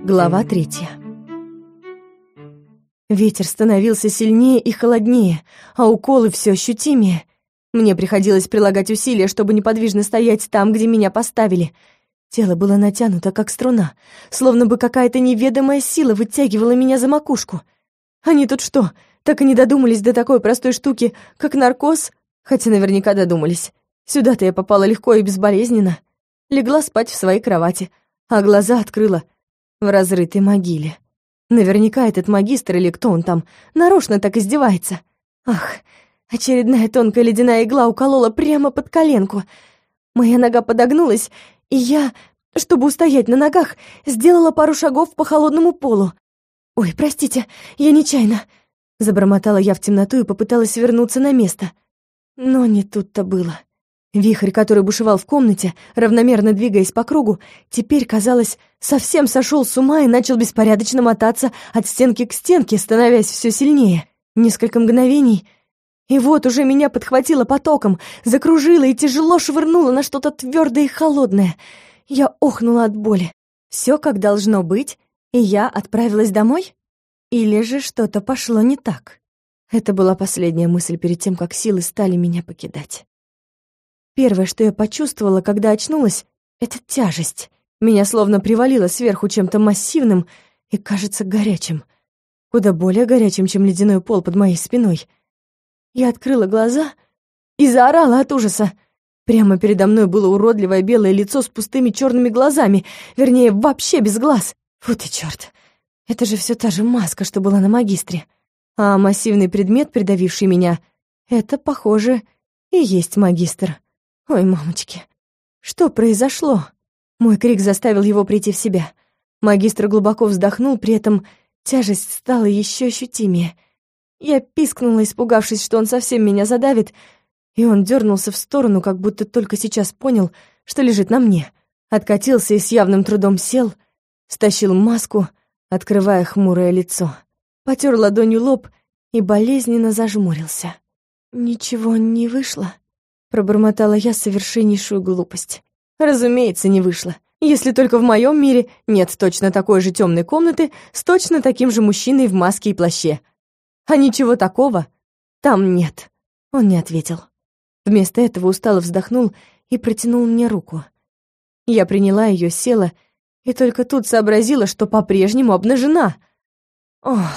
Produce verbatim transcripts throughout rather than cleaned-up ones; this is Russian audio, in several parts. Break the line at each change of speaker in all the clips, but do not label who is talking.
Глава третья. Ветер становился сильнее и холоднее, а уколы все ощутимее. Мне приходилось прилагать усилия, чтобы неподвижно стоять там, где меня поставили. Тело было натянуто, как струна, словно бы какая-то неведомая сила вытягивала меня за макушку. Они тут что, так и не додумались до такой простой штуки, как наркоз? Хотя наверняка додумались. Сюда-то я попала легко и безболезненно. Легла спать в своей кровати, а глаза открыла в разрытой могиле. Наверняка этот магистр или кто он там нарочно так издевается. Ах, очередная тонкая ледяная игла уколола прямо под коленку. Моя нога подогнулась, и я, чтобы устоять на ногах, сделала пару шагов по холодному полу. «Ой, простите, я нечаянно», — забормотала я в темноту и попыталась вернуться на место. Но не тут-то было. Вихрь, который бушевал в комнате, равномерно двигаясь по кругу, теперь, казалось, совсем сошел с ума и начал беспорядочно мотаться от стенки к стенке, становясь все сильнее. Несколько мгновений, и вот уже меня подхватило потоком, закружило и тяжело швырнуло на что-то твердое и холодное. Я охнула от боли. Все как должно быть, и я отправилась домой? Или же что-то пошло не так? Это была последняя мысль перед тем, как силы стали меня покидать. Первое, что я почувствовала, когда очнулась, — это тяжесть. Меня словно привалило сверху чем-то массивным и, кажется, горячим. Куда более горячим, чем ледяной пол под моей спиной. Я открыла глаза и заорала от ужаса. Прямо передо мной было уродливое белое лицо с пустыми черными глазами, вернее, вообще без глаз. Фу ты, черт! Это же все та же маска, что была на магистре. А массивный предмет, придавивший меня, это, похоже, и есть магистр. Ой, мамочки, что произошло? Мой крик заставил его прийти в себя. Магистр глубоко вздохнул, при этом тяжесть стала еще ощутимее. Я пискнула, испугавшись, что он совсем меня задавит, и он дернулся в сторону, как будто только сейчас понял, что лежит на мне. Откатился и с явным трудом сел, стащил маску, открывая хмурое лицо. Потер ладонью лоб и болезненно зажмурился. «Ничего не вышло?» — пробормотала я совершеннейшую глупость. Разумеется, не вышло. Если только в моем мире нет точно такой же темной комнаты с точно таким же мужчиной в маске и плаще. А ничего такого там нет. Он не ответил. Вместо этого устало вздохнул и протянул мне руку. Я приняла ее, села, и только тут сообразила, что по-прежнему обнажена. Ох,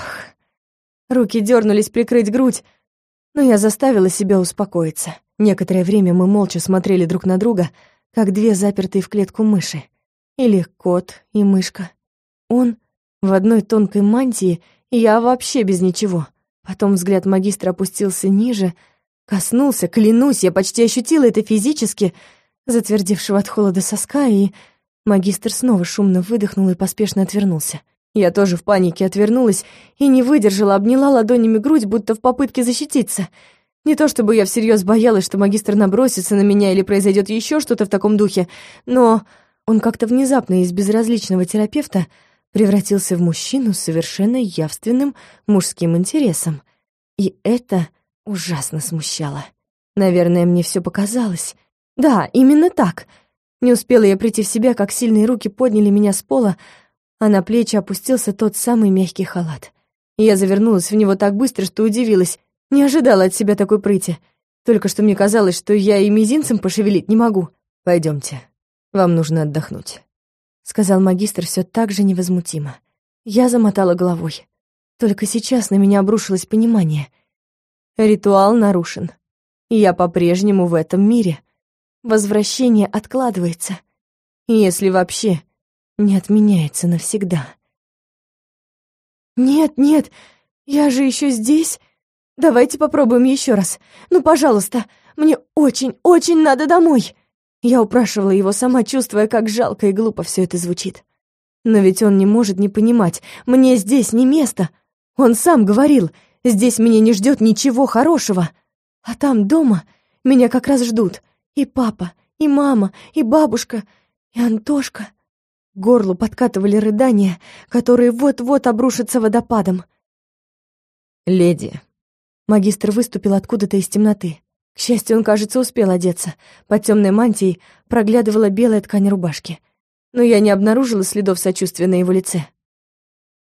руки дернулись прикрыть грудь, но я заставила себя успокоиться. Некоторое время мы молча смотрели друг на друга, как две запертые в клетку мыши. Или кот и мышка. Он в одной тонкой мантии, и я вообще без ничего. Потом взгляд магистра опустился ниже, коснулся, клянусь, я почти ощутила это физически, затвердевшего от холода соска, и магистр снова шумно выдохнул и поспешно отвернулся. Я тоже в панике отвернулась и не выдержала, обняла ладонями грудь, будто в попытке защититься. Не то чтобы я всерьез боялась, что магистр набросится на меня или произойдет еще что-то в таком духе, но он как-то внезапно из безразличного терапевта превратился в мужчину с совершенно явственным мужским интересом. И это ужасно смущало. Наверное, мне все показалось. Да, именно так. Не успела я прийти в себя, как сильные руки подняли меня с пола, а на плечи опустился тот самый мягкий халат. Я завернулась в него так быстро, что удивилась. Не ожидала от себя такой прыти. Только что мне казалось, что я и мизинцем пошевелить не могу. «Пойдемте, вам нужно отдохнуть», — сказал магистр все так же невозмутимо. Я замотала головой. Только сейчас на меня обрушилось понимание. Ритуал нарушен. Я по-прежнему в этом мире. Возвращение откладывается. Если вообще не отменяется навсегда. «Нет, нет, я же еще здесь. Давайте попробуем еще раз. Ну, пожалуйста, мне очень, очень надо домой». Я упрашивала его, сама чувствуя, как жалко и глупо все это звучит. Но ведь он не может не понимать. Мне здесь не место. Он сам говорил, здесь меня не ждет ничего хорошего. А там, дома, меня как раз ждут. И папа, и мама, и бабушка, и Антошка. К горлу подкатывали рыдания, которые вот-вот обрушатся водопадом.
«Леди».
Магистр выступил откуда-то из темноты. К счастью, он, кажется, успел одеться. Под темной мантией проглядывала белая ткань рубашки. Но я не обнаружила следов сочувствия на его лице.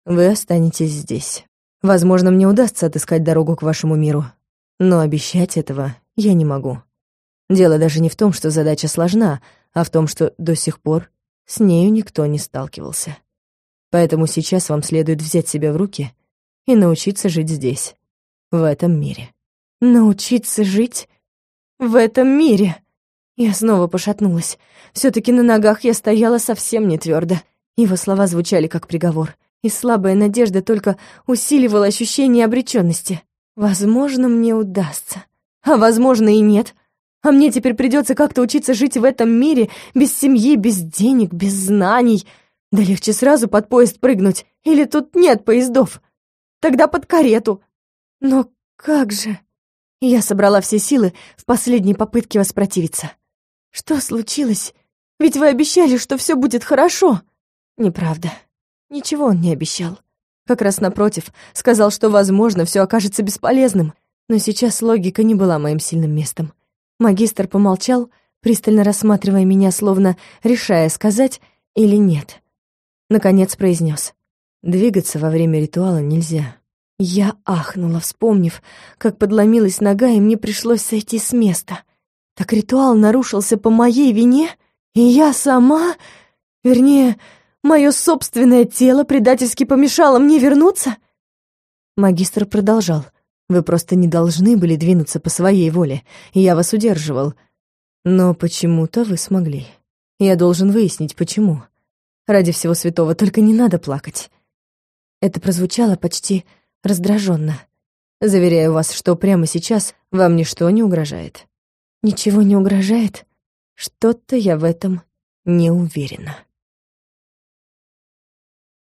Вы останетесь здесь. Возможно, мне удастся отыскать дорогу к вашему миру, но обещать этого я не могу. Дело даже не в том, что задача сложна, а в том, что до сих пор с нею никто не сталкивался. Поэтому сейчас вам следует взять себя в руки и научиться жить здесь, в этом мире.
Научиться жить в этом мире? Я снова пошатнулась. Все-таки на ногах я стояла совсем не твердо. Его слова звучали как приговор, и слабая надежда только усиливала ощущение обреченности. Возможно, мне удастся. А возможно и нет. А мне теперь придется как-то учиться жить в этом мире без семьи, без денег, без знаний. Да легче сразу под поезд прыгнуть. Или тут нет поездов. Тогда под карету. Но как же? Я собрала все силы в последней попытке воспротивиться. Что случилось? Ведь вы обещали, что все будет хорошо. Неправда. Ничего он не обещал. Как раз напротив, сказал, что, возможно, все окажется бесполезным. Но сейчас логика не была моим сильным местом. Магистр помолчал, пристально рассматривая меня, словно решая, сказать или нет. Наконец произнес: «Двигаться во время ритуала нельзя». Я ахнула, вспомнив, как подломилась нога, и мне пришлось сойти с места. Так ритуал нарушился по моей вине, и я сама... Вернее, мое собственное тело предательски помешало мне вернуться? Магистр продолжал: «Вы просто не должны были двинуться по своей воле, и я вас удерживал. Но почему-то вы смогли. Я должен выяснить, почему. Ради всего святого, только не надо плакать». Это прозвучало почти раздраженно. «Заверяю вас, что прямо сейчас вам ничто не угрожает». «Ничего не угрожает? Что-то я в этом не уверена».